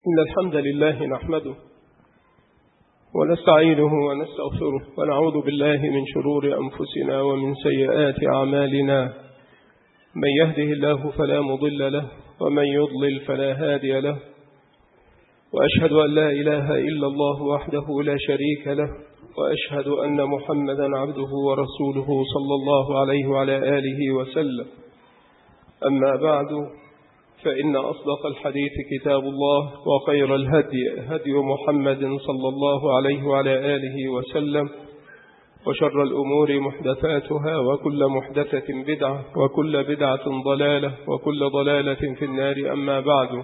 إن الحمد لله نحمده ونستعينه ونستغفره ونعوذ بالله من شرور أنفسنا ومن سيئات أعمالنا. من يهده الله فلا مضل له ومن يضلل فلا هادي له، وأشهد أن لا إله إلا الله وحده لا شريك له، وأشهد أن محمدا عبده ورسوله صلى الله عليه وعلى آله وسلم. أما بعد، فإن أصدق الحديث كتاب الله، وخير الهدي هدي محمد صلى الله عليه وعلى آله وسلم، وشر الأمور محدثاتها، وكل محدثة بدعة، وكل بدعة ضلالة، وكل ضلالة في النار. أما بعد،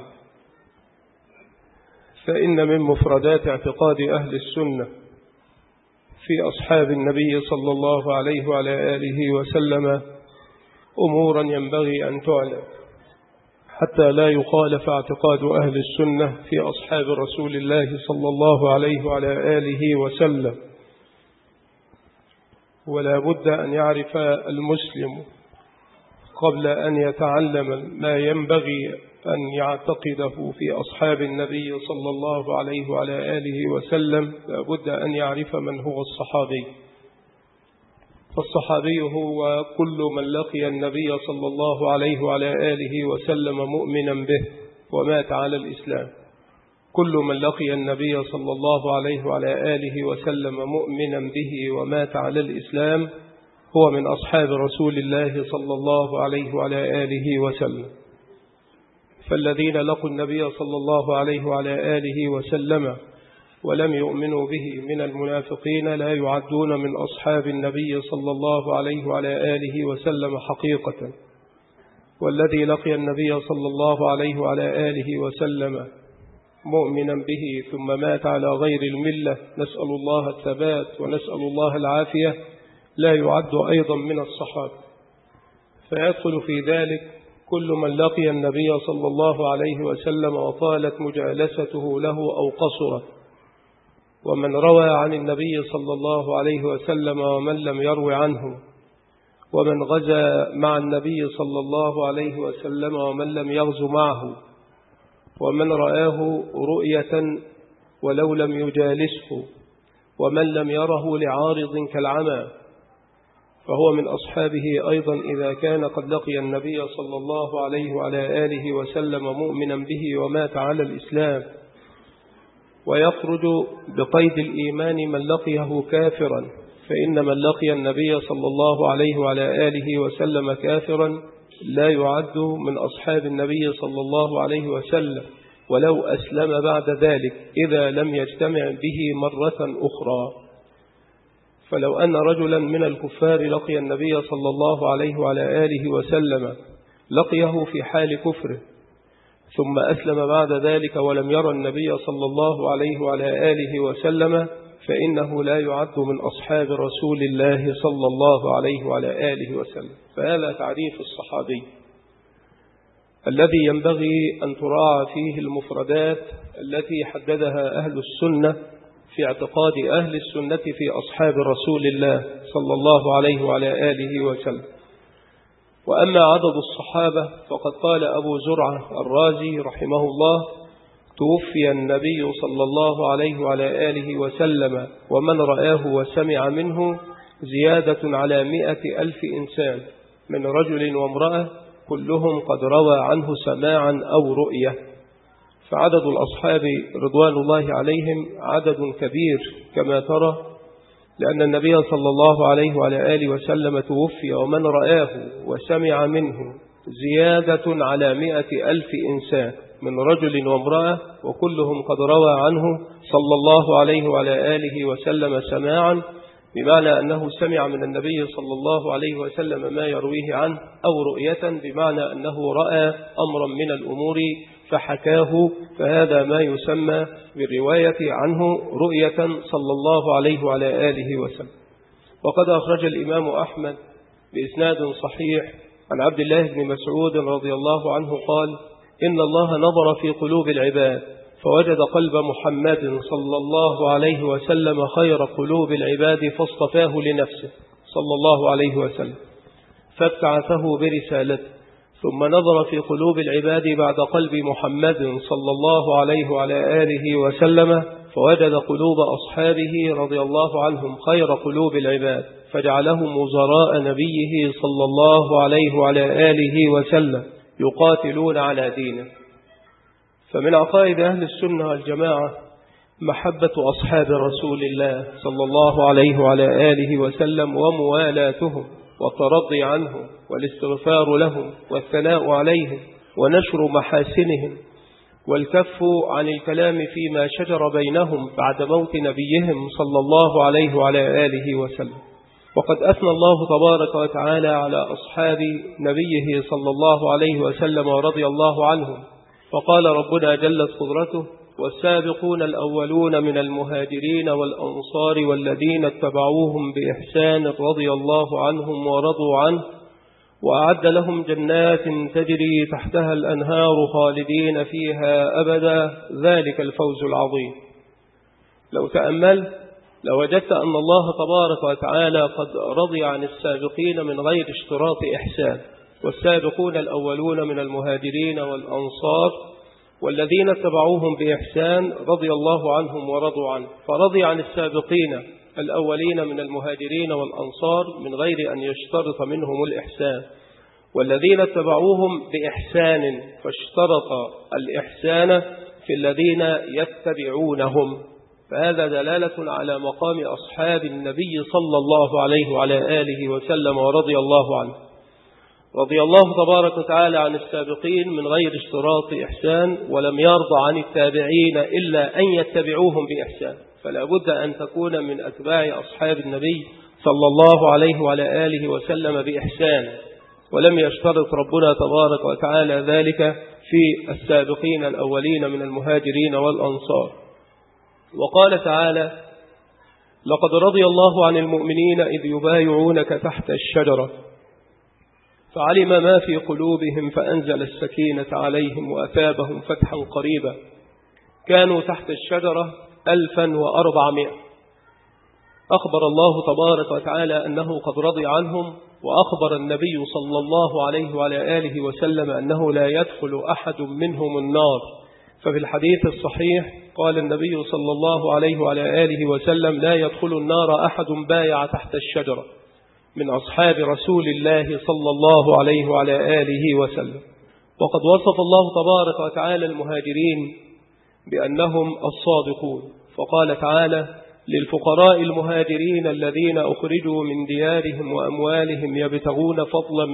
فإن من مفردات اعتقاد أهل السنة في أصحاب النبي صلى الله عليه وعلى آله وسلم أمورا ينبغي أن تعلم حتى لا يخالف اعتقاد أهل السنة في أصحاب رسول الله صلى الله عليه وعلى آله وسلم. ولا بد أن يعرف المسلم قبل أن يتعلم ما ينبغي أن يعتقده في أصحاب النبي صلى الله عليه وعلى آله وسلم، لا بد أن يعرف من هو الصحابي. فالصحابي هو كل من لقي النبي صلى الله عليه وعلى آله وسلم مؤمنا به ومات على الإسلام. كل من لقي النبي صلى الله عليه وعلى آله وسلم مؤمنا به ومات على الإسلام هو من أصحاب رسول الله صلى الله عليه وعلى آله وسلم. فالذين لقوا النبي صلى الله عليه وعلى آله وسلم ولم يؤمنوا به من المنافقين لا يعدون من أصحاب النبي صلى الله عليه وعلى آله وسلم حقيقة. والذي لقي النبي صلى الله عليه وعلى آله وسلم مؤمنا به ثم مات على غير الملة، نسأل الله الثبات ونسأل الله العافية، لا يعد أيضا من الصحابة. فيدخل في ذلك كل من لقي النبي صلى الله عليه وسلم وطالت مجالسته له أو قصرت، ومن روى عن النبي صلى الله عليه وسلم ومن لم يروي عنه، ومن غزا مع النبي صلى الله عليه وسلم ومن لم يغزو معه، ومن رآه رؤية ولو لم يجالسه، ومن لم يره لعارض كالعمى، فهو من أصحابه أيضا إذا كان قد لقي النبي صلى الله عليه وعلى آله وسلم مؤمنا به ومات على الإسلام. ويخرج بقيد الإيمان من لقيه كافرا، فإن من لقي النبي صلى الله عليه وعلى آله وسلم كافرا لا يعد من أصحاب النبي صلى الله عليه وسلم ولو أسلم بعد ذلك إذا لم يجتمع به مرة أخرى. فلو أن رجلا من الكفار لقي النبي صلى الله عليه وعلى آله وسلم لقيه في حال كفره ثم أسلم بعد ذلك ولم يرى النبي صلى الله عليه وعلى آله وسلم فإنه لا يعد من أصحاب رسول الله صلى الله عليه وعلى آله وسلم. فهذا تعريف الصحابي الذي ينبغي أن تراعى فيه المفردات التي حددها أهل السنة في اعتقاد أهل السنة في أصحاب رسول الله صلى الله عليه وعلى آله وسلم. وأما عدد الصحابة فقد قال أبو زرعة الرازي رحمه الله: توفي النبي صلى الله عليه وعلى آله وسلم ومن رآه وسمع منه زيادة على 100,000 إنسان من رجل وامرأة كلهم قد روى عنه سماعا أو رؤية. فعدد الأصحاب رضوان الله عليهم عدد كبير كما ترى، لأن النبي صلى الله عليه وعلى آله وسلم توفي ومن رآه وسمع منه زيادة على 100,000 إنسان من رجل وامرأة وكلهم قد روى عنه صلى الله عليه وعلى آله وسلم سماعا، بمعنى أنه سمع من النبي صلى الله عليه وسلم ما يرويه عنه، أو رؤية بمعنى أنه رأى أمرا من الأمور فحكاه، فهذا ما يسمى بالرواية عنه رؤية صلى الله عليه وعلى آله وسلم. وقد أخرج الإمام أحمد بإسناد صحيح عن عبد الله بن مسعود رضي الله عنه قال: إن الله نظر في قلوب العباد فوجد قلب محمد صلى الله عليه وسلم خير قلوب العباد فاصطفاه لنفسه صلى الله عليه وسلم، فابتعثه برسالته، ثم نظر في قلوب العباد بعد قلب محمد صلى الله عليه وعلى آله وسلم فوجد قلوب أصحابه رضي الله عنهم خير قلوب العباد، فجعلهم وزراء نبيه صلى الله عليه وعلى آله وسلم يقاتلون على دينه. فمن عقائد أهل السنة والجماعة محبة أصحاب رسول الله صلى الله عليه وعلى آله وسلم وموالاتهم والترضي عنهم والاستغفار لهم والثناء عليهم ونشر محاسنهم والكف عن الكلام فيما شجر بينهم بعد موت نبيهم صلى الله عليه وعلى آله وسلم. وقد أثنى الله تبارك وتعالى على أصحاب نبيه صلى الله عليه وسلم ورضي الله عنهم، فقال ربنا جلت قدرته: والسابقون الأولون من المهاجرين والأنصار والذين اتبعوهم بإحسان رضي الله عنهم ورضوا عنه وأعد لهم جنات تجري تحتها الأنهار خالدين فيها أبدا، ذلك الفوز العظيم. لو تأمل لوجدت أن الله تبارك وتعالى قد رضي عن السابقين من غير اشتراط إحسان. والسابقون الأولون من المهاجرين والأنصار والذين اتبعوهم بإحسان رضي الله عنهم ورضوا عنه، فرضي عن السابقين الأولين من المهاجرين والأنصار من غير أن يشترط منهم الإحسان، والذين اتبعوهم بإحسان فاشترط الإحسان في الذين يتبعونهم. فهذا دلالة على مقام أصحاب النبي صلى الله عليه وعلى آله وسلم ورضي الله عنه. رضي الله تبارك وتعالى عن السابقين من غير اشتراط إحسان، ولم يرضى عن التابعين إلا أن يتبعوهم بإحسان. فلا بد أن تكون من أتباع أصحاب النبي صلى الله عليه وعلى آله وسلم بإحسان، ولم يشترط ربنا تبارك وتعالى ذلك في السابقين الأولين من المهاجرين والأنصار. وقال تعالى: لقد رضي الله عن المؤمنين إذ يبايعونك تحت الشجرة فعلم ما في قلوبهم فأنزل السكينة عليهم وأثابهم فتحا قريبا. كانوا تحت الشجرة 1400. أخبر الله تبارك وتعالى أنه قد رضي عنهم، وأخبر النبي صلى الله عليه وعلى آله وسلم أنه لا يدخل أحد منهم النار. ففي الحديث الصحيح قال النبي صلى الله عليه وعلى آله وسلم: لا يدخل النار أحد بايع تحت الشجرة من أصحاب رسول الله صلى الله عليه وعلى آله وسلم. وقد وصف الله تبارك وتعالى المهاجرين بأنهم الصادقون، فقال تعالى: للفقراء المهاجرين الذين أخرجوا من ديارهم وأموالهم يبتغون فضلا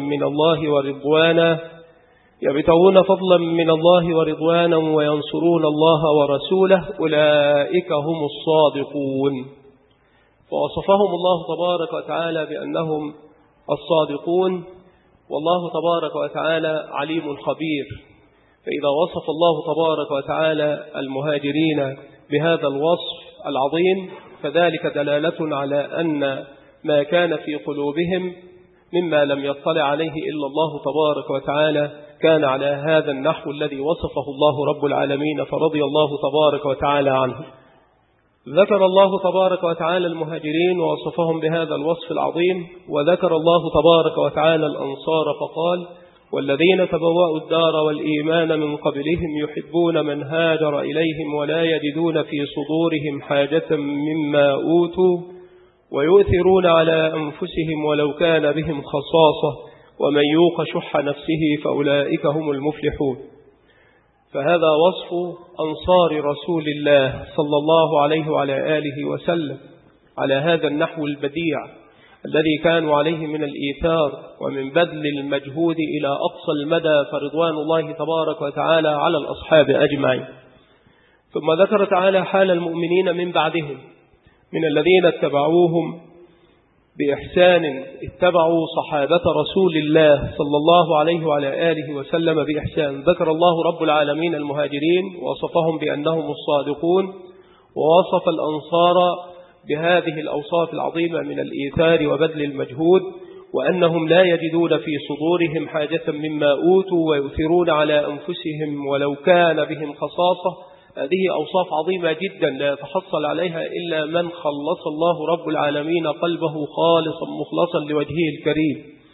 من الله ورضوانا وينصرون الله ورسوله أولئك هم الصادقون. فوصفهم الله تبارك وتعالى بأنهم الصادقون، والله تبارك وتعالى عليم خبير. فإذا وصف الله تبارك وتعالى المهاجرين بهذا الوصف العظيم فذلك دلالة على أن ما كان في قلوبهم مما لم يطلع عليه إلا الله تبارك وتعالى كان على هذا النحو الذي وصفه الله رب العالمين، فرضي الله تبارك وتعالى عنه. ذكر الله تبارك وتعالى المهاجرين ووصفهم بهذا الوصف العظيم، وذكر الله تبارك وتعالى الأنصار فقال: والذين تبوأوا الدار والإيمان من قبلهم يحبون من هاجر إليهم ولا يجدون في صدورهم حاجة مما أوتوا ويؤثرون على أنفسهم ولو كان بهم خصاصة ومن يوق شح نفسه فأولئك هم المفلحون. فهذا وصف أنصار رسول الله صلى الله عليه وعلى آله وسلم على هذا النحو البديع الذي كانوا عليه من الإيثار ومن بذل المجهود إلى أقصى المدى، فرضوان الله تبارك وتعالى على الأصحاب أجمعين. ثم ذكر تعالى حال المؤمنين من بعدهم من الذين اتبعوهم بإحسان، اتبعوا صحابة رسول الله صلى الله عليه وعلى آله وسلم بإحسان. ذكر الله رب العالمين المهاجرين ووصفهم بأنهم الصادقون، ووصف الأنصار بهذه الأوصاف العظيمة من الإيثار وبذل المجهود، وأنهم لا يجدون في صدورهم حاجة مما أوتوا ويؤثرون على أنفسهم ولو كان بهم خصاصة. هذه أوصاف عظيمة جدا لا يتحصل عليها إلا من خلص الله رب العالمين قلبه خالصا مخلصا لوجهه الكريم.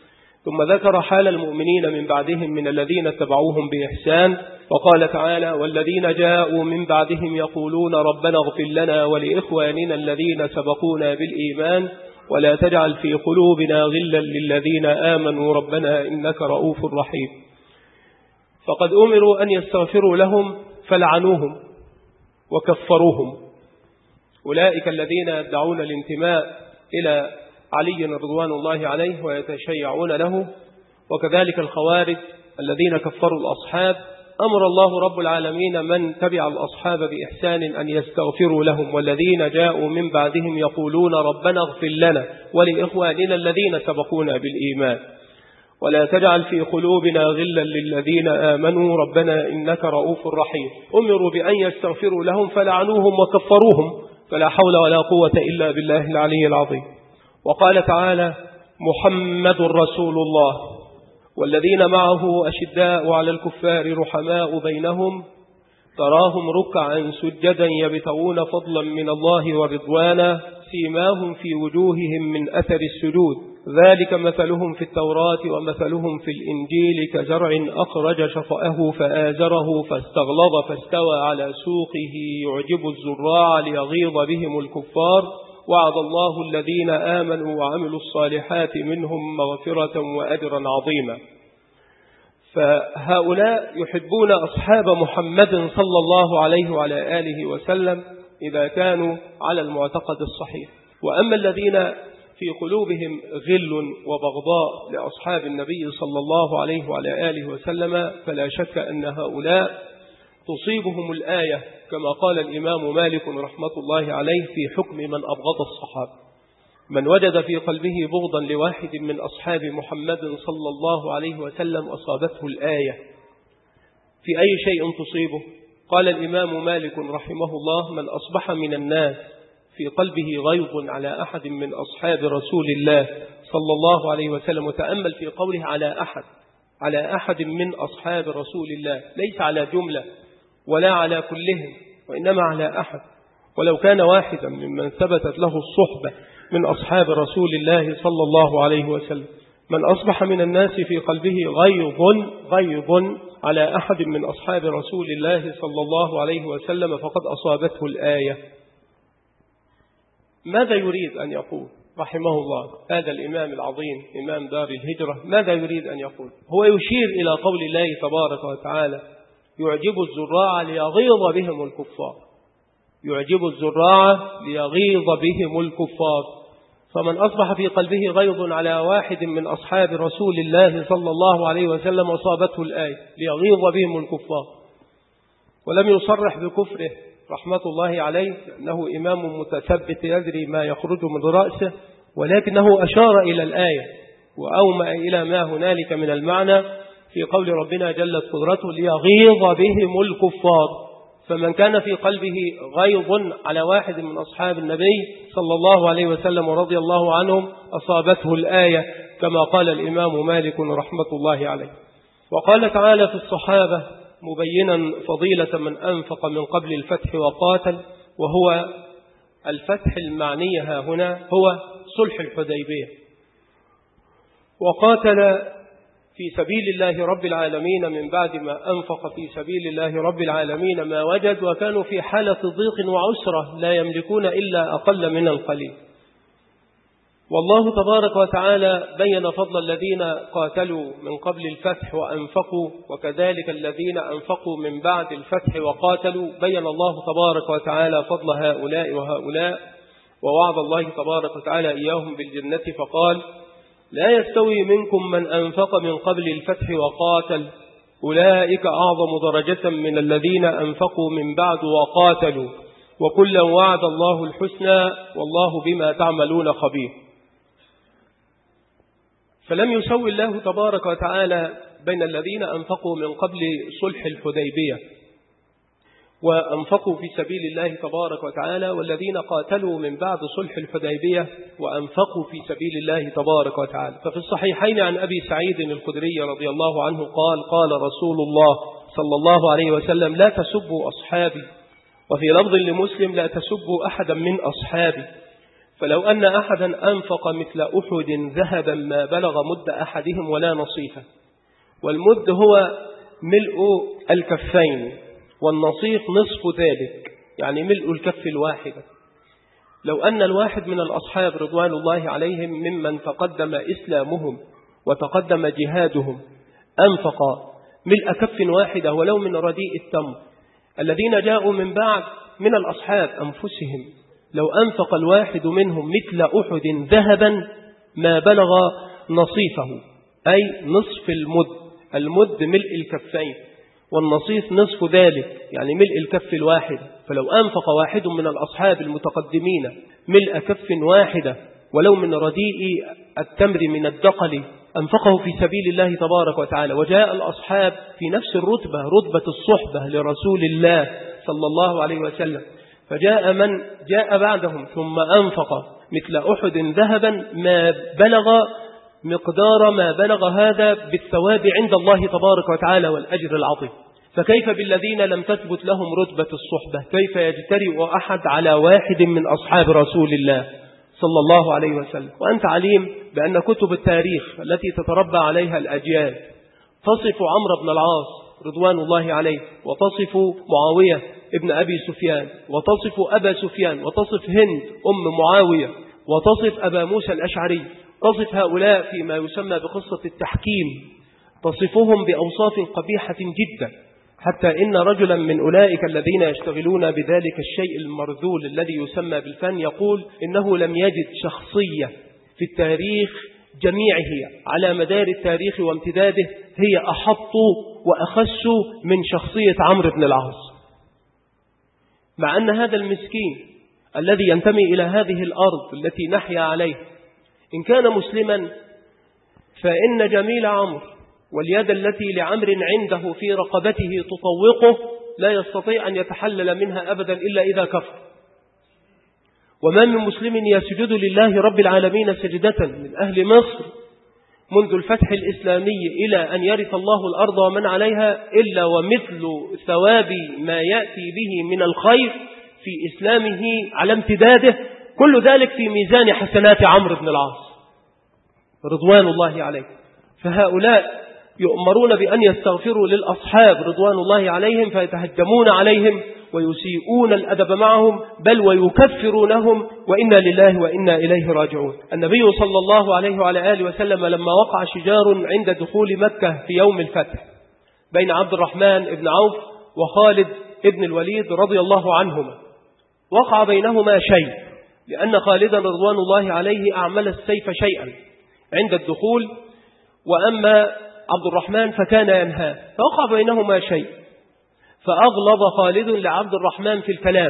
ثم ذكر حال المؤمنين من بعدهم من الذين اتبعوهم بإحسان، وقال تعالى: والذين جاءوا من بعدهم يقولون ربنا اغفر لنا ولإخواننا الذين سبقونا بالإيمان ولا تجعل في قلوبنا غلا للذين آمنوا ربنا إنك رؤوف رحيم. فقد أمروا أن يستغفروا لهم فلعنوهم وكفروهم. أولئك الذين يدعون الانتماء إلى علي رضوان الله عليه ويتشيعون له، وكذلك الخوارج الذين كفروا الأصحاب. أمر الله رب العالمين من تبع الأصحاب بإحسان أن يستغفروا لهم، والذين جاءوا من بعدهم يقولون ربنا اغفر لنا ولإخواننا الذين سبقونا بالإيمان ولا تجعل في قلوبنا غلا للذين آمنوا ربنا إنك رؤوف رحيم. أمروا بأن يستغفروا لهم فلعنوهم وكفروهم، فلا حول ولا قوة إلا بالله العلي العظيم. وقال تعالى: محمد رسول الله والذين معه أشداء على الكفار رحماء بينهم تراهم ركعا سجدا يبتغون فضلا من الله ورضوانا سيماهم في وجوههم من أثر السجود ذلك مثلهم في التوراة ومثلهم في الإنجيل كزرع أخرج شطأه فآزره فاستغلظ فاستوى على سوقه يعجب الزراع ليغيظ بهم الكفار وعد الله الذين آمنوا وعملوا الصالحات منهم مغفرة وأجرا عظيما. فهؤلاء يحبون أصحاب محمد صلى الله عليه وعلى آله وسلم إذا كانوا على المعتقد الصحيح. وأما الذين في قلوبهم غل وبغضاء لأصحاب النبي صلى الله عليه وعلى آله وسلم فلا شك أن هؤلاء تصيبهم الآية كما قال الإمام مالك رحمة الله عليه في حكم من أبغض الصحابة. من وجد في قلبه بغضا لواحد من أصحاب محمد صلى الله عليه وسلم أصابته الآية. في أي شيء تصيبه؟ قال الإمام مالك رحمه الله: من أصبح من الناس في قلبه غيظ على أحد من أصحاب رسول الله صلى الله عليه وسلم، وتأمل في قوله على أحد من أصحاب رسول الله، ليس على جملة ولا على كلهم، وإنما على أحد، ولو كان واحدا ممن ثبتت له الصحبة من أصحاب رسول الله صلى الله عليه وسلم. من أصبح من الناس في قلبه غيظ على أحد من أصحاب رسول الله صلى الله عليه وسلم فقد أصابته الآية. ماذا يريد أن يقول رحمه الله هذا الإمام العظيم إمام دار الهجرة؟ ماذا يريد أن يقول؟ هو يشير إلى قول الله تبارك وتعالى: يعجب الزراع ليغيظ بهم الكفار. يعجب الزراع ليغيظ بهم الكفار. فمن أصبح في قلبه غيظ على واحد من أصحاب رسول الله صلى الله عليه وسلم أصابته الآية ليغيظ بهم الكفار. ولم يصرح بكفره رحمة الله عليه لأنه إمام متثبت يدري ما يخرج من رأسه، ولكنه أشار إلى الآية وأومأ إلى ما هنالك من المعنى في قول ربنا جلت قدرته ليغيظ بهم الكفار. فمن كان في قلبه غيظ على واحد من أصحاب النبي صلى الله عليه وسلم ورضي الله عنهم أصابته الآية كما قال الإمام مالك رحمة الله عليه. وقال تعالى في الصحابة مبينا فضيلة من أنفق من قبل الفتح وقاتل، وهو الفتح المعني هنا هو صلح الحديبية. وقاتل في سبيل الله رب العالمين من بعد ما أنفق في سبيل الله رب العالمين ما وجد، وكانوا في حالة ضيق وعسرة لا يملكون إلا أقل من القليل. والله تبارك وتعالى بين فضل الذين قاتلوا من قبل الفتح وأنفقوا، وكذلك الذين أنفقوا من بعد الفتح وقاتلوا. بين الله تبارك وتعالى فضل هؤلاء وهؤلاء، ووعد الله تبارك وتعالى إياهم بالجنة فقال: لا يستوي منكم من أنفق من قبل الفتح وقاتل أولئك أعظم درجة من الذين أنفقوا من بعد وقاتلوا وكلا وعد الله الحسنى والله بما تعملون خبير. فلم يسوي الله تبارك وتعالى بين الذين أنفقوا من قبل صلح الحديبية وأنفقوا في سبيل الله تبارك وتعالى والذين قاتلوا من بعد صلح الحديبية وأنفقوا في سبيل الله تبارك وتعالى. ففي الصحيحين عن أبي سعيد الخدري رضي الله عنه قال: قال رسول الله صلى الله عليه وسلم: لا تسبوا أصحابي. وفي لفظ لمسلم: لا تسبوا أحدا من أصحابي، فلو أن أحدا أنفق مثل أحد ذهبا ما بلغ مد أحدهم ولا نصيفه. والمد هو ملء الكفين، والنصيف نصف ذلك، يعني ملء الكف الواحدة. لو أن الواحد من الأصحاب رضوان الله عليهم ممن تقدم إسلامهم وتقدم جهادهم أنفق ملء كف واحدة ولو من رديء التمر، الذين جاءوا من بعد من الأصحاب أنفسهم لو أنفق الواحد منهم مثل أحد ذهبا ما بلغ نصيفه، أي نصف المد. المد ملء الكفين، والنصيف نصف ذلك، يعني ملء الكف الواحد. فلو أنفق واحد من الأصحاب المتقدمين ملء كف واحدة ولو من رديء التمر من الدقل أنفقه في سبيل الله تبارك وتعالى، وجاء الأصحاب في نفس الرتبة، رتبة الصحبة لرسول الله صلى الله عليه وسلم، فجاء من جاء بعدهم ثم أنفق مثل أحد ذهبا ما بلغ مقدار ما بلغ هذا بالثواب عند الله تبارك وتعالى والأجر العظيم. فكيف بالذين لم تثبت لهم رتبة الصحبة؟ كيف يجترئ أحد على واحد من أصحاب رسول الله صلى الله عليه وسلم؟ وأنت عليم بأن كتب التاريخ التي تتربى عليها الأجيال تصف عمرو بن العاص رضوان الله عليه، وتصف معاوية ابن أبي سفيان، وتصف أبا سفيان، وتصف هند أم معاوية، وتصف أبا موسى الأشعري، تصف هؤلاء فيما يسمى بقصة التحكيم، تصفهم بأوصاف قبيحة جدا، حتى إن رجلا من أولئك الذين يشتغلون بذلك الشيء المرذول الذي يسمى بالفن يقول إنه لم يجد شخصية في التاريخ جميعه على مدار التاريخ وامتداده هي أحط وأخس من شخصية عمرو بن العاص. مع أن هذا المسكين الذي ينتمي إلى هذه الأرض التي نحيا عليه إن كان مسلما، فإن جميل عمرو واليد التي لعمر عنده في رقبته تطوقه لا يستطيع أن يتحلل منها أبدا إلا إذا كفر. وما من مسلم يسجد لله رب العالمين سجدة من أهل مصر منذ الفتح الإسلامي إلى أن يرث الله الأرض ومن عليها إلا ومثل ثواب ما يأتي به من الخير في إسلامه على امتداده، كل ذلك في ميزان حسنات عمرو بن العاص رضوان الله عليه. فهؤلاء يؤمرون بأن يستغفروا للأصحاب رضوان الله عليهم فيتهجمون عليهم ويسيئون الأدب معهم، بل ويكفرونهم، وإنا لله وإنا إليه راجعون. النبي صلى الله عليه وعلى آله وسلم لما وقع شجار عند دخول مكة في يوم الفتح بين عبد الرحمن بن عوف وخالد بن الوليد رضي الله عنهما، وقع بينهما شيء، لأن خالدا رضوان الله عليه أعمل السيف شيئا عند الدخول، وأما عبد الرحمن فكان ينهى، فوقع بينهما شيء، فأغلظ خالد لعبد الرحمن في الكلام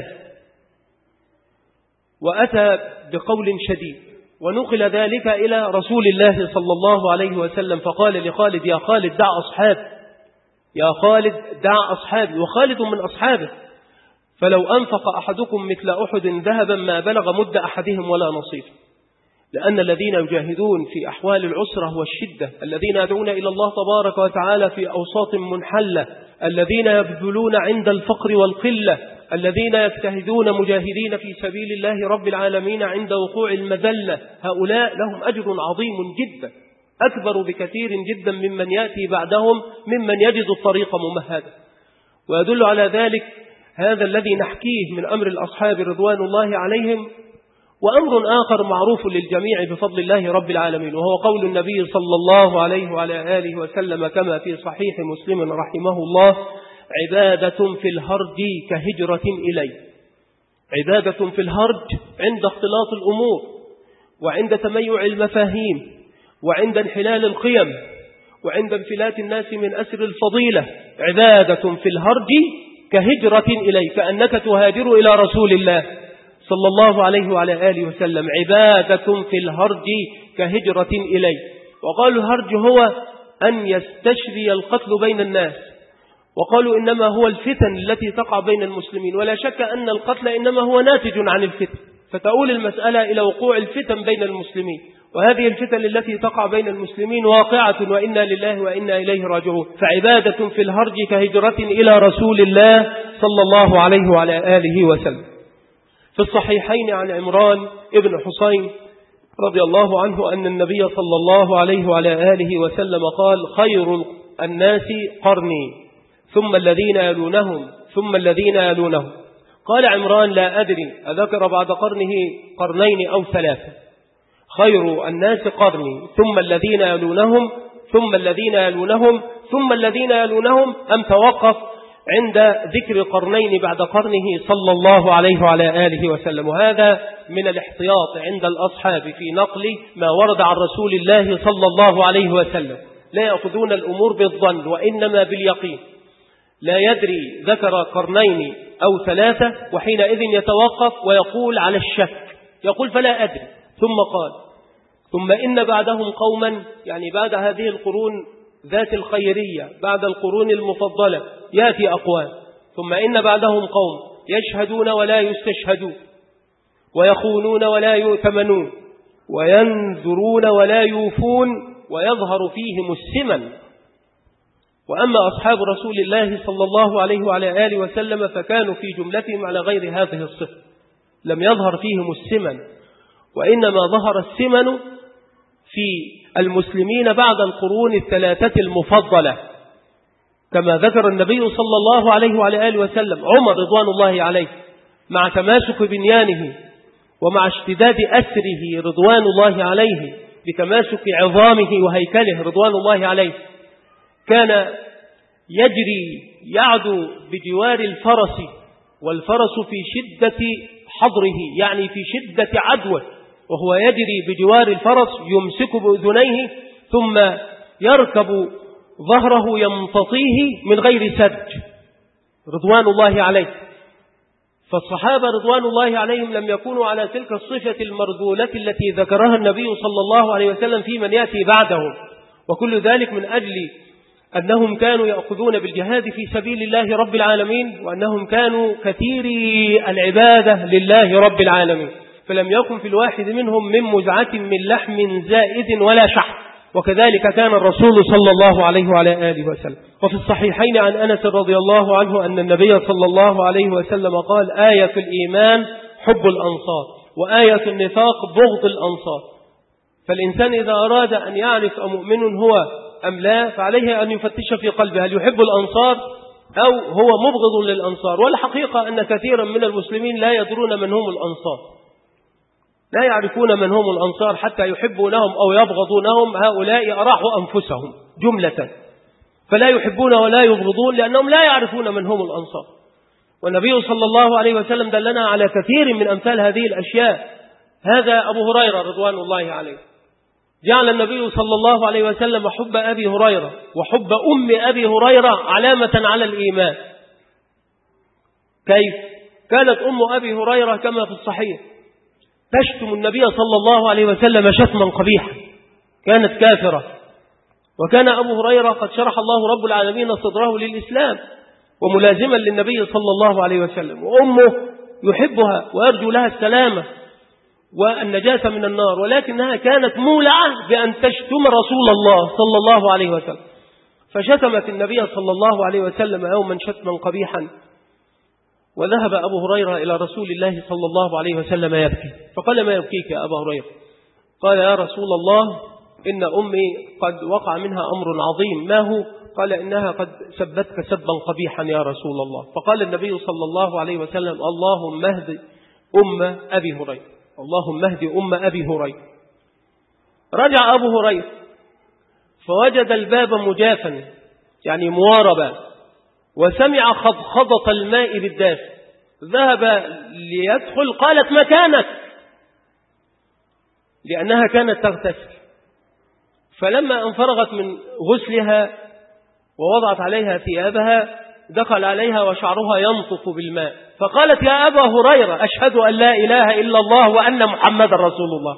وأتى بقول شديد، ونقل ذلك إلى رسول الله صلى الله عليه وسلم، فقال لخالد: يا خالد دع أصحابي، يا خالد دع أصحابي، وخالد من أصحابه، فلو أنفق أحدكم مثل أحد ذهبا ما بلغ مد أحدهم ولا نصيف. لأن الذين يجاهدون في أحوال العسرة والشدة، الذين يدعون إلى الله تبارك وتعالى في أوساط منحلة، الذين يبذلون عند الفقر والقلة، الذين يجتهدون مجاهدين في سبيل الله رب العالمين عند وقوع المذلة، هؤلاء لهم أجر عظيم جدا، أكبر بكثير جدا ممن يأتي بعدهم ممن يجد الطريق ممهدا. ويدل على ذلك هذا الذي نحكيه من أمر الأصحاب رضوان الله عليهم. وأمر آخر معروف للجميع بفضل الله رب العالمين، وهو قول النبي صلى الله عليه وعلى آله وسلم كما في صحيح مسلم رحمه الله: عبادة في الهرج كهجرة إلي. عبادة في الهرج عند اختلاط الأمور، وعند تميع المفاهيم، وعند انحلال القيم، وعند انفلات الناس من أسر الفضيلة. عبادة في الهرج كهجرة إلي، كأنك تهاجر إلى رسول الله صلى الله عليه وعلى آله وسلم. عبادة في الهرج كهجرة إلي. وقالوا الهرج هو أن يستشري القتل بين الناس، وقالوا إنما هو الفتن التي تقع بين المسلمين، ولا شك أن القتل إنما هو ناتج عن الفتن، فتؤول المسألة إلى وقوع الفتن بين المسلمين، وهذه الفتن التي تقع بين المسلمين واقعة، وإنا لله وإنا إليه راجعون. فعبادة في الهرج كهجرة إلى رسول الله صلى الله عليه وعلى آله وسلم. في الصحيحين عن عمران ابن حسين رضي الله عنه أن النبي صلى الله عليه وعلى آله وسلم قال: خير الناس قرني ثم الذين يلونهم ثم الذين يلونهم. قال عمران: لا أدري أذكر بعد قرنه قرنين أو ثلاثة. خير الناس قرني ثم الذين يلونهم ثم الذين يلونهم ثم الذين يلونهم، أم توقف عند ذكر قرنين بعد قرنه صلى الله عليه وعلى آله وسلم. وهذا من الاحتياط عند الأصحاب في نقل ما ورد عن رسول الله صلى الله عليه وسلم. لا يأخذون الأمور بالظن وإنما باليقين. لا يدري ذكر قرنين أو ثلاثة وحينئذ يتوقف ويقول على الشك، يقول فلا أدري. ثم قال: ثم إن بعدهم قوما، يعني بعد هذه القرون ذات الخيرية، بعد القرون المفضلة يأتي أقوام. ثم إن بعدهم قوم يشهدون ولا يستشهدون، ويخونون ولا يؤتمنون، وينذرون ولا يوفون، ويظهر فيهم السمن. وأما أصحاب رسول الله صلى الله عليه وعلى آله وسلم فكانوا في جملتهم على غير هذه الصفة، لم يظهر فيهم السمن، وإنما ظهر السمن في المسلمين بعد القرون الثلاثة المفضلة، كما ذكر النبي صلى الله عليه وعلى آله وسلم عمر رضوان الله عليه مع تماسك بنيانه ومع اشتداد أسره رضوان الله عليه بتماسك عظامه وهيكله رضوان الله عليه، كان يعدو بجوار الفرس، والفرس في شدة حضره، يعني في شدة عدوه، وهو يجري بجوار الفرس يمسك بأذنيه ثم يركب ظهره يمتطيه من غير سد رضوان الله عليه. فالصحابة رضوان الله عليهم لم يكونوا على تلك الصفة المرذولة التي ذكرها النبي صلى الله عليه وسلم في من يأتي بعدهم، وكل ذلك من أجل أنهم كانوا يأخذون بالجهاد في سبيل الله رب العالمين، وأنهم كانوا كثيري العبادة لله رب العالمين، فلم يكن في الواحد منهم من مزعة من لحم زائد ولا شحم. وكذلك كان الرسول صلى الله عليه وعلى آله وسلم. وفي الصحيحين عن أنس رضي الله عنه أن النبي صلى الله عليه وسلم قال: آية الإيمان حب الأنصار، وآية النفاق بغض الأنصار. فالإنسان إذا أراد أن يعرف أمؤمن هو أم لا فعليه أن يفتش في قلبه هل يحب الأنصار أو هو مبغض للأنصار. والحقيقة أن كثيرا من المسلمين لا يدرون من هم الأنصار، لا يعرفون من هم الأنصار حتى يحبونهم أو يبغضونهم. هؤلاء أراحوا أنفسهم جملة، فلا يحبون ولا يبغضون لأنهم لا يعرفون من هم الأنصار. والنبي صلى الله عليه وسلم دلنا على كثير من أمثال هذه الأشياء. هذا أبو هريرة رضوان الله عليه، جعل النبي صلى الله عليه وسلم حب أبي هريرة وحب أم أبي هريرة علامة على الإيمان. كيف؟ كانت أم أبي هريرة كما في الصحيح تشتم النبي صلى الله عليه وسلم شتما قبيحا، كانت كافرة. وكان أبو هريرة قد شرح الله رب العالمين صدره للإسلام وملازما للنبي صلى الله عليه وسلم، وأمه يحبها ويرجو لها السلامة والنجاة من النار، ولكنها كانت مولعة بأن تشتم رسول الله صلى الله عليه وسلم. فشتمت النبي صلى الله عليه وسلم يوما شتما قبيحا، وذهب أبو هريرة إلى رسول الله صلى الله عليه وسلم يبكي، فقال: ما يبكيك يا أبا هريرة؟ قال: يا رسول الله إن أمي قد وقع منها أمر عظيم. ما هو؟ قال: إنها قد سبتك سبا قبيحا يا رسول الله. فقال النبي صلى الله عليه وسلم: اللهم اهد أم أبي هريرة، اللهم اهد أم أبي هريرة. رجع أبو هريرة فوجد الباب مجافا، يعني مواربا، وسمع خضخضة الماء بالدافع، ذهب ليدخل. قالت: مكانك، لأنها كانت تغتسل. فلما انفرغت من غسلها ووضعت عليها ثيابها دخل عليها وشعرها ينطف بالماء، فقالت: يا أبا هريرة أشهد أن لا إله إلا الله وأن محمد رسول الله.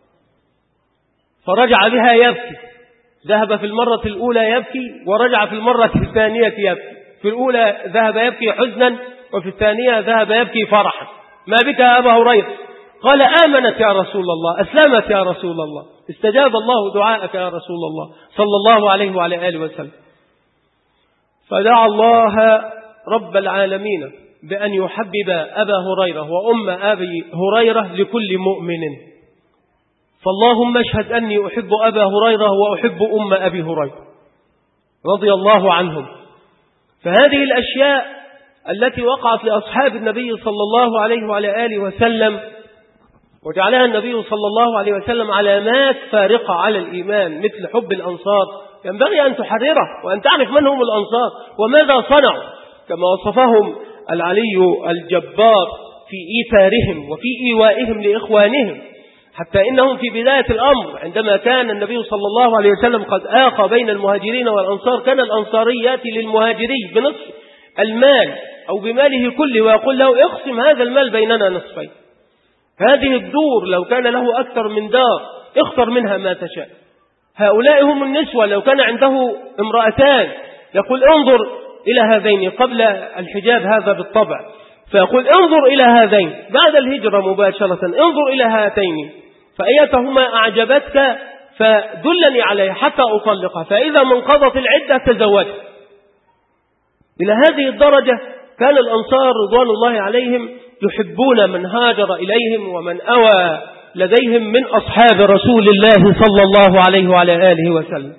فرجع بها يبكي، ذهب في المرة الأولى يبكي ورجع في المرة الثانية يبكي. في الأولى ذهب يبكي حزنا، وفي الثانية ذهب يبكي فرحا. ما بك يا أبا هريرة؟ قال: آمنت يا رسول الله، أسلمت يا رسول الله، استجاب الله دعاءك يا رسول الله صلى الله عليه وعلى آله وسلم. فدعا الله رب العالمين بأن يحبب أبا هريرة وأم أبي هريرة لكل مؤمن، فاللهم اشهد أني أحب أبا هريرة وأحب أم أبي هريرة رضي الله عنهم. فهذه الأشياء التي وقعت لأصحاب النبي صلى الله عليه وعلى آله وسلم وجعلها النبي صلى الله عليه وسلم علامات فارقة على الإيمان مثل حب الأنصار، ينبغي أن تحرره وأن تعرف من هم الأنصار وماذا صنعوا، كما وصفهم العلي الجبار في إيثارهم وفي إيوائهم لإخوانهم، حتى إنهم في بداية الأمر عندما كان النبي صلى الله عليه وسلم قد آخى بين المهاجرين والأنصار، كان الأنصاري يأتي للمهاجري بنصف المال أو بماله كله ويقول له اقسم هذا المال بيننا نصفين، هذه الدور لو كان له أكثر من دار اختر منها ما تشاء. هؤلاء هم النسوة، لو كان عنده امرأتان يقول انظر إلى هذين قبل الحجاب هذا بالطبع، فيقول انظر إلى هذين بعد الهجرة مباشرة، انظر إلى هاتين فأيتهما أعجبتك فدلني عليه حتى أطلقها، فإذا من قضت العدة تزوجها. إلى هذه الدرجة كان الأنصار رضوان الله عليهم يحبون من هاجر إليهم ومن أوى لديهم من أصحاب رسول الله صلى الله عليه وعلى آله وسلم.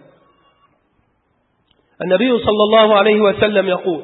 النبي صلى الله عليه وسلم يقول: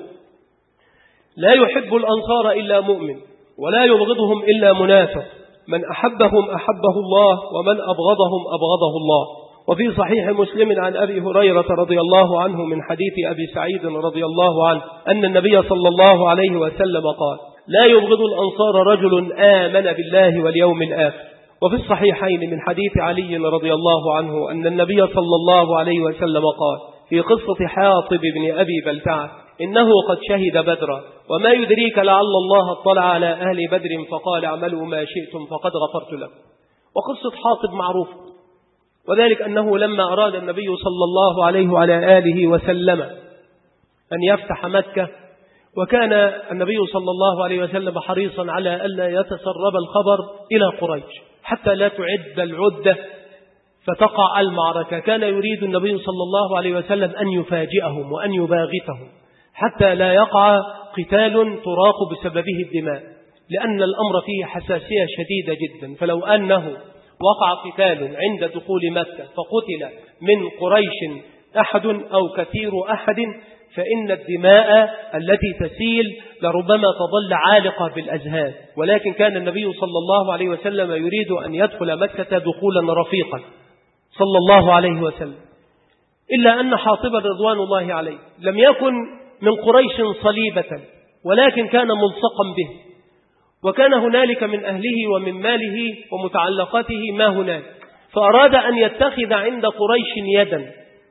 لا يحب الأنصار إلا مؤمن ولا يبغضهم إلا منافق، من أحبهم أحبه الله ومن أبغضهم أبغضه الله. وفي صحيح مسلم عن أبي هريرة رضي الله عنه من حديث أبي سعيد رضي الله عنه أن النبي صلى الله عليه وسلم قال: لا يبغض الأنصار رجل آمن بالله واليوم الآخر. وفي الصحيحين من حديث علي رضي الله عنه أن النبي صلى الله عليه وسلم قال في قصة حاطب بن أبي بلتعة: إنه قد شهد بدرا وما يدريك لعل الله اطلع على أهل بدر فقال اعملوا ما شئتم فقد غفرت لكم. وقصة حاطب معروفة، وذلك أنه لما أراد النبي صلى الله عليه وعلى آله وسلم أن يفتح مكة، وكان النبي صلى الله عليه وسلم حريصا على ألا يتسرب الخبر إلى قريش حتى لا تعد العدة فتقع المعركة، كان يريد النبي صلى الله عليه وسلم أن يفاجئهم وأن يباغتهم حتى لا يقع قتال تراق بسببه الدماء، لأن الأمر فيه حساسية شديدة جدا، فلو أنه وقع قتال عند دخول مكة فقتل من قريش أحد أو كثير أحد فإن الدماء التي تسيل لربما تظل عالقة بالأذهان، ولكن كان النبي صلى الله عليه وسلم يريد أن يدخل مكة دخولا رفيقا صلى الله عليه وسلم. إلا أن حاطبا رضوان الله عليه لم يكن من قريش صليبة، ولكن كان ملصقا به، وكان هنالك من أهله ومن ماله ومتعلقاته ما هناك، فأراد أن يتخذ عند قريش يدا،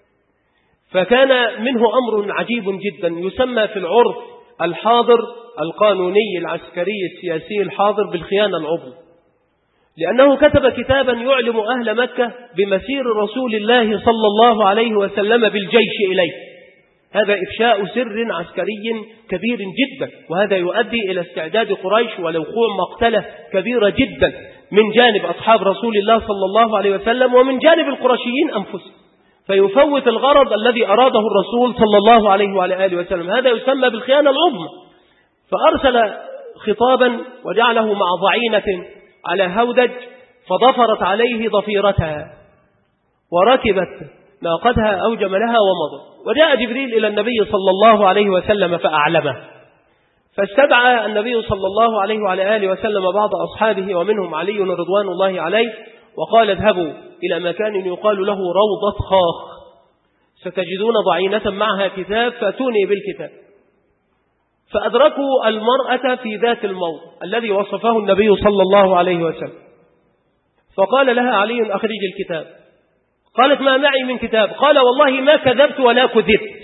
فكان منه أمر عجيب جدا يسمى في العرف الحاضر القانوني العسكري السياسي الحاضر بالخيانة العظمى، لأنه كتب كتابا يعلم أهل مكة بمسير رسول الله صلى الله عليه وسلم بالجيش إليه. هذا إفشاء سر عسكري كبير جدا، وهذا يؤدي إلى استعداد قريش ولوقوع مقتلة كبيرة جدا من جانب أصحاب رسول الله صلى الله عليه وسلم ومن جانب القرشيين أنفسهم، فيفوت الغرض الذي أراده الرسول صلى الله عليه وعلى آله وسلم. هذا يسمى بالخيانة العظمى. فأرسل خطابا وجعله مع ضعينة على هودج فضفرت عليه ضفيرتها وركبت ناقتها أو جملها ومضت، وجاء جبريل إلى النبي صلى الله عليه وسلم فأعلمه، فاستدعى النبي صلى الله عليه وعلى آله وسلم بعض أصحابه ومنهم علي رضوان الله عليه، وقال: اذهبوا إلى مكان يقال له روضة خاخ، ستجدون ضعينة معها كتاب فأتوني بالكتاب. فأدركوا المرأة في ذات الموضع الذي وصفه النبي صلى الله عليه وسلم، فقال لها علي: أخرج الكتاب. قالت: ما معي من كتاب. قال: والله ما كذبت ولا كذبت،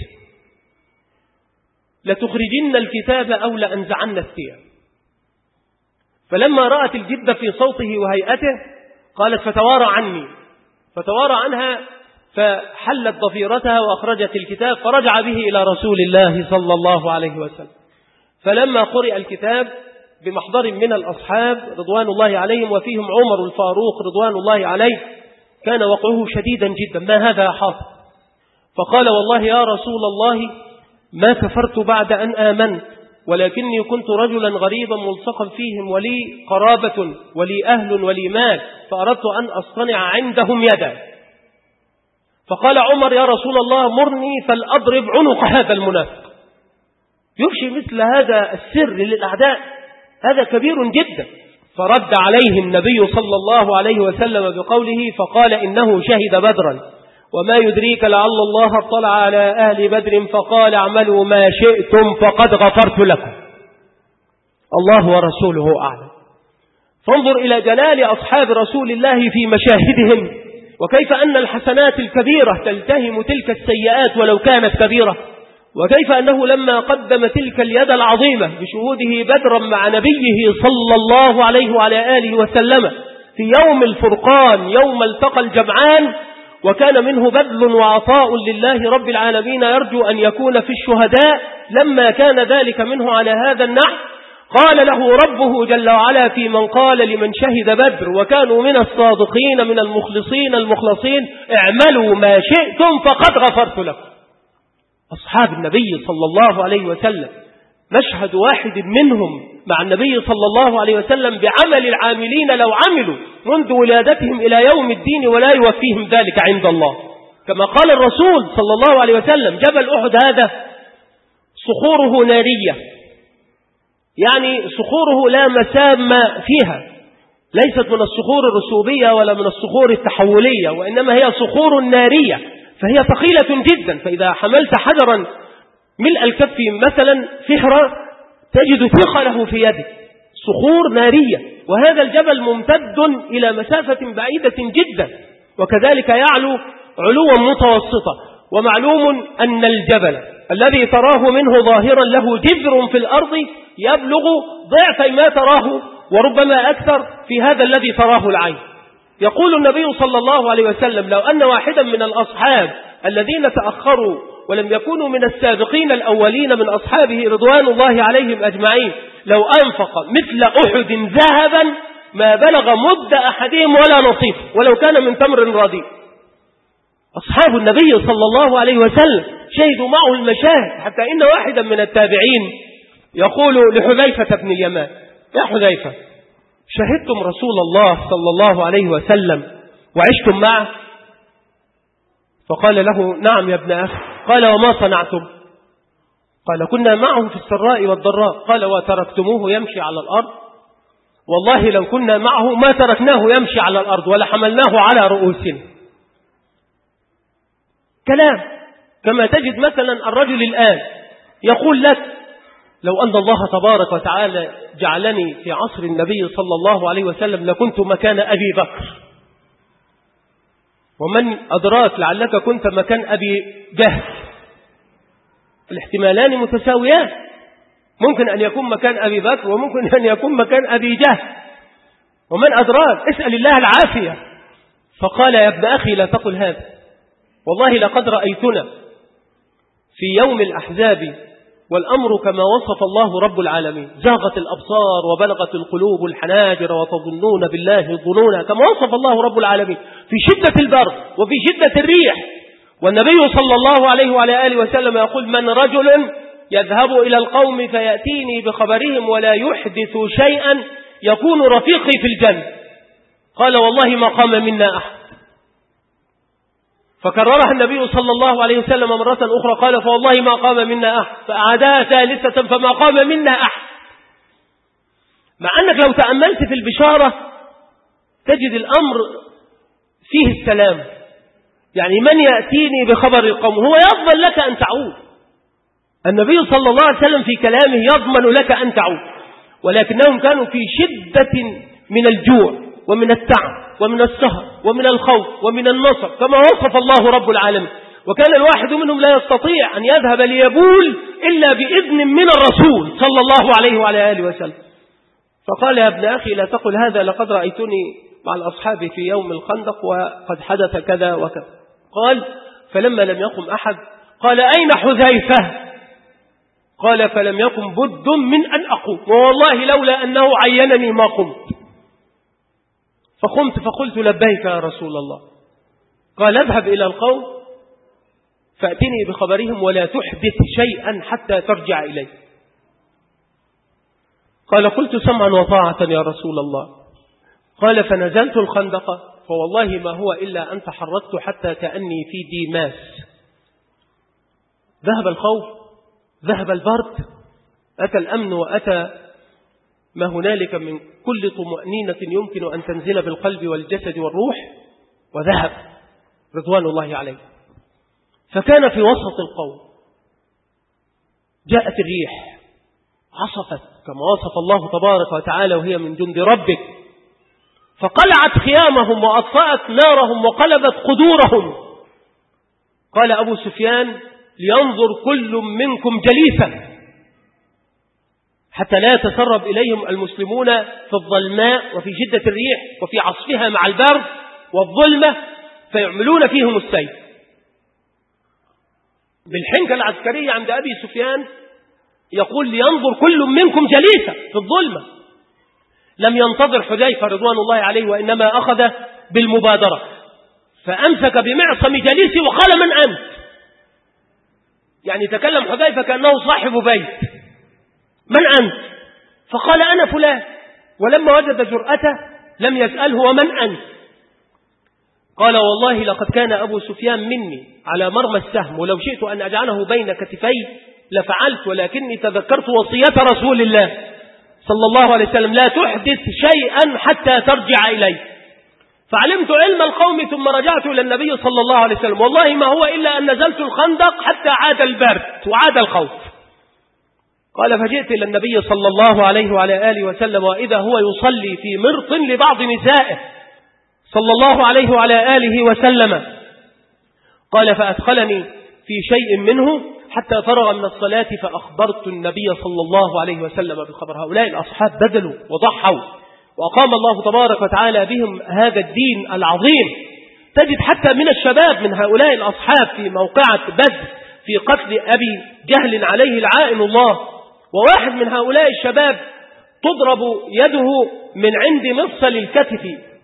لتخرجن الكتاب أو لأنزعن الثياب. فلما رأت الجد في صوته وهيئته قالت: فتوارى عني. فتوارى عنها فحلت ضفيرتها وأخرجت الكتاب، فرجع به إلى رسول الله صلى الله عليه وسلم. فلما قرئ الكتاب بمحضر من الأصحاب رضوان الله عليهم وفيهم عمر الفاروق رضوان الله عليه، كان وقعه شديدا جدا: ما هذا يا حاطب؟ فقال: والله يا رسول الله ما كفرت بعد أن آمنت، ولكني كنت رجلا غريبا ملصقا فيهم ولي قرابة ولي أهل ولي مال، فأردت أن أصطنع عندهم يدا. فقال عمر: يا رسول الله مرني فلأضرب عنق هذا المنافق. يفشي مثل هذا السر للأعداء، هذا كبير جدا. فرد عليه النبي صلى الله عليه وسلم بقوله: فقال إنه شهد بدرا، وما يدريك لعل الله اطلع على أهل بدر فقال اعملوا ما شئتم فقد غفرت لكم. الله ورسوله أعلم. فانظر إلى جلال أصحاب رسول الله في مشاهدهم، وكيف أن الحسنات الكبيرة تلتهم تلك السيئات ولو كانت كبيرة، وكيف أنه لما قدم تلك اليد العظيمة بشهوده بدرا مع نبيه صلى الله عليه وعلى آله وسلم في يوم الفرقان يوم التقى الجمعان، وكان منه بذل وعطاء لله رب العالمين يرجو أن يكون في الشهداء، لما كان ذلك منه على هذا النحو قال له ربه جل وعلا في من قال لمن شهد بدر وكانوا من الصادقين من المخلصين: اعملوا ما شئتم فقد غفرت لكم. أصحاب النبي صلى الله عليه وسلم مشهد واحد منهم مع النبي صلى الله عليه وسلم بعمل العاملين لو عملوا منذ ولادتهم إلى يوم الدين ولا يوفيهم ذلك عند الله. كما قال الرسول صلى الله عليه وسلم: جبل أحد هذا صخوره نارية، يعني صخوره لا مسام فيها، ليست من الصخور الرسوبية ولا من الصخور التحولية، وإنما هي صخور نارية، فهي ثقيلة جدا. فإذا حملت حجرا ملء الكف مثلا فهرة تجد ثقله في يدك، صخور نارية. وهذا الجبل ممتد إلى مسافة بعيدة جدا، وكذلك يعلو علوا متوسطة. ومعلوم أن الجبل الذي تراه منه ظاهرا له جذر في الأرض يبلغ ضعف ما تراه وربما أكثر في هذا الذي تراه العين. يقول النبي صلى الله عليه وسلم: لو أن واحدا من الأصحاب الذين تأخروا ولم يكونوا من السابقين الأولين من أصحابه رضوان الله عليهم أجمعين لو أنفق مثل أحد ذهبا ما بلغ مد أحدهم ولا نصيف ولو كان من تمر رديء. أصحاب النبي صلى الله عليه وسلم شهدوا معه المشاهد، حتى إن واحدا من التابعين يقول لحذيفة بن اليمان: يا حذيفة، شهدتم رسول الله صلى الله عليه وسلم وعشتم معه؟ فقال له: نعم يا ابن أخي. قال: وما صنعتم؟ قال: كنا معه في السراء والضراء. قال: وتركتموه يمشي على الأرض؟ والله لو كنا معه ما تركناه يمشي على الأرض ولا حملناه على رؤوسنا. كلام كما تجد مثلا الرجل الآن يقول لك: لو أن الله تبارك وتعالى جعلني في عصر النبي صلى الله عليه وسلم لكنت مكان أبي بكر. ومن أدراك لعلك كنت مكان أبي جهل. الاحتمالان متساويان، ممكن أن يكون مكان أبي بكر وممكن أن يكون مكان أبي جهل، ومن أدراك، اسأل الله العافية. فقال: يا ابن أخي لا تقل هذا، والله لقد رأيتنا في يوم الأحزاب والأمر كما وصف الله رب العالمين، زاغت الأبصار وبلغت القلوب الحناجر وتظنون بالله الظنون، كما وصف الله رب العالمين في شدة البرد وفي شدة الريح. والنبي صلى الله عليه وعلى آله وسلم يقول: من رجل يذهب إلى القوم فيأتيني بخبرهم ولا يحدث شيئا يكون رفيقي في الجنة. قال: والله ما قام منا أحد. فكررها النبي صلى الله عليه وسلم مرة أخرى قال: فوالله ما قام منا أحد. فأعادها ثالثة: فما قام منا أحد. مع أنك لو تأملت في البشارة تجد الأمر فيه السلام، يعني من يأتيني بخبر القوم هو يضمن لك أن تعود. النبي صلى الله عليه وسلم في كلامه يضمن لك أن تعود، ولكنهم كانوا في شدة من الجوع ومن التعب ومن السهر ومن الخوف ومن النصر كما وصف الله رب العالمين. وكان الواحد منهم لا يستطيع أن يذهب ليبول إلا بإذن من الرسول صلى الله عليه وعلى آله وسلم. فقال: يا ابن أخي لا تقل هذا، لقد رأيتني مع الأصحاب في يوم الخندق وقد حدث كذا وكذا. قال: فلما لم يقم أحد قال: أين حذيفة؟ قال: فلم يكن بد من أن أقوم، ووالله لولا أنه عينني ما قمت. فقمت فقلت: لبيك يا رسول الله. قال: اذهب إلى القوم فأتني بخبرهم ولا تحدث شيئا حتى ترجع إليه. قال قلت سمعا وطاعة يا رسول الله. قال فنزلت الخندق فوالله ما هو إلا أن تحركت حتى كأني في ديماس. ذهب الخوف، ذهب البرد، أتى الأمن وأتى ما هنالك من كل طمأنينة يمكن أن تنزل بالقلب والجسد والروح، وذهب رضوان الله عليه. فكان في وسط القوم، جاءت الريح عصفت كما وصف الله تبارك وتعالى وهي من جند ربك، فقلعت خيامهم وأطفأت نارهم وقلبت قدورهم. قال أبو سفيان لينظر كل منكم جليسا حتى لا يتسرب إليهم المسلمون في الظلماء وفي شدة الريح وفي عصفها مع البرد والظلمة فيعملون فيهم السيف. بالحنكة العسكرية عند أبي سفيان يقول لينظر كل منكم جليسا في الظلمة. لم ينتظر حذيفة رضوان الله عليه وإنما أخذ بالمبادرة، فأمسك بمعصم جليسي وقال من أنت؟ يعني تكلم حذيفة كأنه صاحب بيت. من أنت؟ فقال أنا فلان. ولما وجد جرأته لم يسأله ومن أنت؟ قال والله لقد كان أبو سفيان مني على مرمى السهم، ولو شئت أن أجعله بين كتفي لفعلت، ولكني تذكرت وصية رسول الله صلى الله عليه وسلم لا تحدث شيئا حتى ترجع إليه. فعلمت علم القوم ثم رجعت إلى النبي صلى الله عليه وسلم، والله ما هو إلا أن نزلت الخندق حتى عاد البرد وعاد الخوف. قال فجئت إلى النبي صلى الله عليه وعلى آله وسلم وإذا هو يصلي في مرط لبعض نسائه صلى الله عليه وعلى آله وسلم. قال فأدخلني في شيء منه حتى فرغ من الصلاة فأخبرت النبي صلى الله عليه وسلم بالخبر. هؤلاء الأصحاب بذلوا وضحوا وأقام الله تبارك وتعالى بهم هذا الدين العظيم. تجد حتى من الشباب من هؤلاء الأصحاب في موقعة بدر في قتل أبي جهل عليه لعائن الله، وواحد من هؤلاء الشباب تضرب يده من عند مفصل الكتف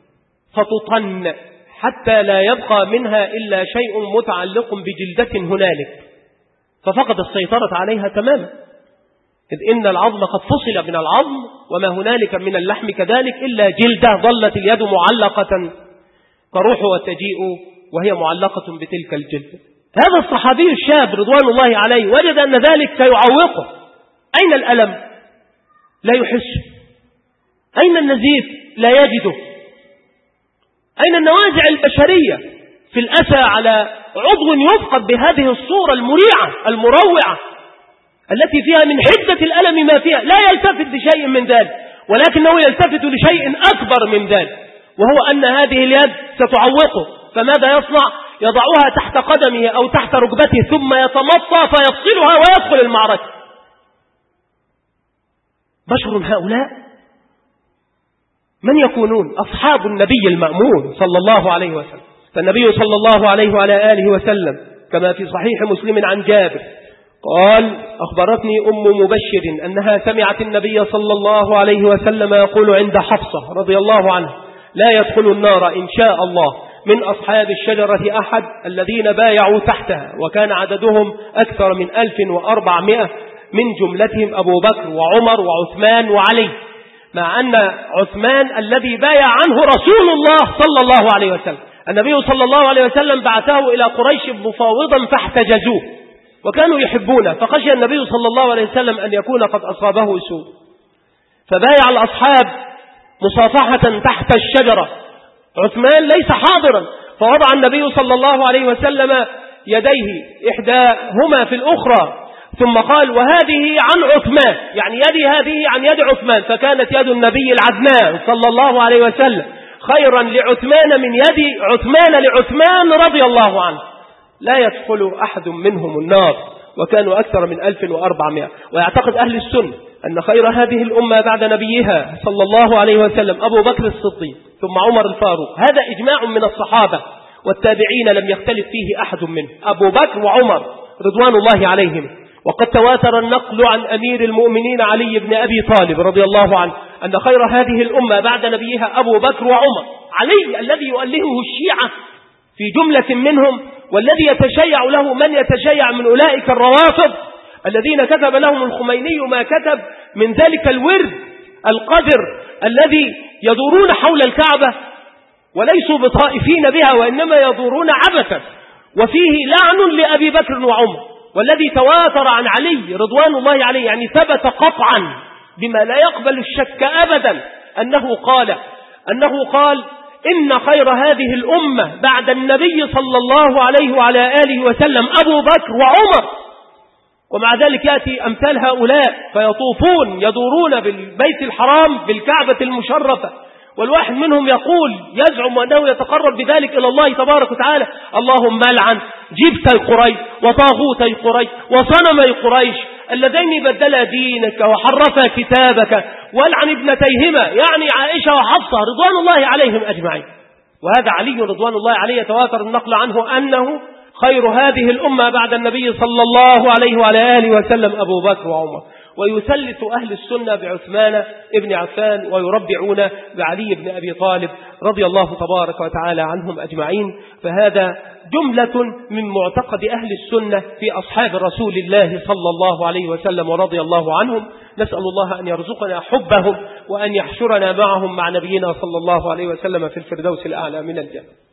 فتطن حتى لا يبقى منها إلا شيء متعلق بجلدة هنالك، ففقد السيطرة عليها تماما، إذ إن العظم قد فصل من العظم وما هنالك من اللحم كذلك إلا جلدة، ظلت اليد معلقة تروح وتجيء وهي معلقة بتلك الجلدة. هذا الصحابي الشاب رضوان الله عليه وجد أن ذلك سيعوقه. أين الألم؟ لا يحس. أين النزيف؟ لا يجده. أين النوازع البشرية في الأسى على عضو يفقد بهذه الصورة المريعة المروعة التي فيها من حدة الألم ما فيها؟ لا يلتفت لشيء من ذلك، ولكنه يلتفت لشيء أكبر من ذلك، وهو أن هذه اليد ستعوقه. فماذا يصنع؟ يضعها تحت قدمه أو تحت ركبته ثم يتمطى فيفصلها ويدخل المعركة. بشر هؤلاء من يكونون؟ أصحاب النبي المأمون صلى الله عليه وسلم. فالنبي صلى الله عليه وعلى آله وسلم كما في صحيح مسلم عن جابر قال أخبرتني أم مبشر أنها سمعت النبي صلى الله عليه وسلم يقول عند حفصة رضي الله عنه لا يدخل النار إن شاء الله من أصحاب الشجرة أحد الذين بايعوا تحتها، وكان عددهم أكثر من 1400 من جملتهم أبو بكر وعمر وعثمان وعلي، مع أن عثمان الذي بايع عنه رسول الله صلى الله عليه وسلم. النبي صلى الله عليه وسلم بعثه إلى قريش مفاوضا فاحتجزوه وكانوا يحبونه، فخشي النبي صلى الله عليه وسلم أن يكون قد أصابه سوء، فبايع الأصحاب مصافحة تحت الشجرة. عثمان ليس حاضرا، فوضع النبي صلى الله عليه وسلم يديه إحداهما في الأخرى ثم قال وهذه عن عثمان، يعني يدي هذه عن يد عثمان، فكانت يد النبي العدنان صلى الله عليه وسلم خيرا لعثمان من يد عثمان لعثمان رضي الله عنه. لا يدخل أحد منهم النار، وكانوا أكثر من 1400. ويعتقد أهل السنة أن خير هذه الأمة بعد نبيها صلى الله عليه وسلم أبو بكر الصديق ثم عمر الفاروق. هذا إجماع من الصحابة والتابعين لم يختلف فيه أحد منهم، أبو بكر وعمر رضوان الله عليهم. وقد تواتر النقل عن أمير المؤمنين علي بن أبي طالب رضي الله عنه أن خير هذه الأمة بعد نبيها أبو بكر وعمر. علي الذي يؤلهه الشيعة في جملة منهم، والذي يتشيع له من يتشيع من أولئك الروافض الذين كتب لهم الخميني ما كتب من ذلك الورد القدر الذي يدورون حول الكعبة وليسوا بطائفين بها وإنما يدورون عبثا، وفيه لعن لأبي بكر وعمر، والذي تواتر عن علي رضوان الله عليه، يعني ثبت قطعا بما لا يقبل الشك أبدا أنه قال إن خير هذه الأمة بعد النبي صلى الله عليه وعلى آله وسلم أبو بكر وعمر. ومع ذلك يأتي أمثال هؤلاء فيطوفون يدورون بالبيت الحرام بالكعبة المشرفة، والواحد منهم يزعم أنه يتقرب بذلك إلى الله تبارك وتعالى. اللهم لعن جبتي قريش وطاغوتي قريش وصنمي قريش اللذين بدلا دينك وحرفا كتابك، والعن ابنتيهما يعني عائشة وحفصة رضوان الله عليهم أجمعين. وهذا علي رضوان الله عليه يتواتر النقل عنه أنه خير هذه الأمة بعد النبي صلى الله عليه وعلى آله وسلم أبو بكر وعمر. ويثلث أهل السنة بعثمان ابن عفان ويربعون بعلي بن أبي طالب رضي الله تبارك وتعالى عنهم أجمعين. فهذا جملة من معتقد أهل السنة في أصحاب رسول الله صلى الله عليه وسلم ورضي الله عنهم. نسأل الله أن يرزقنا حبهم وأن يحشرنا معهم مع نبينا صلى الله عليه وسلم في الفردوس الأعلى من الجنة.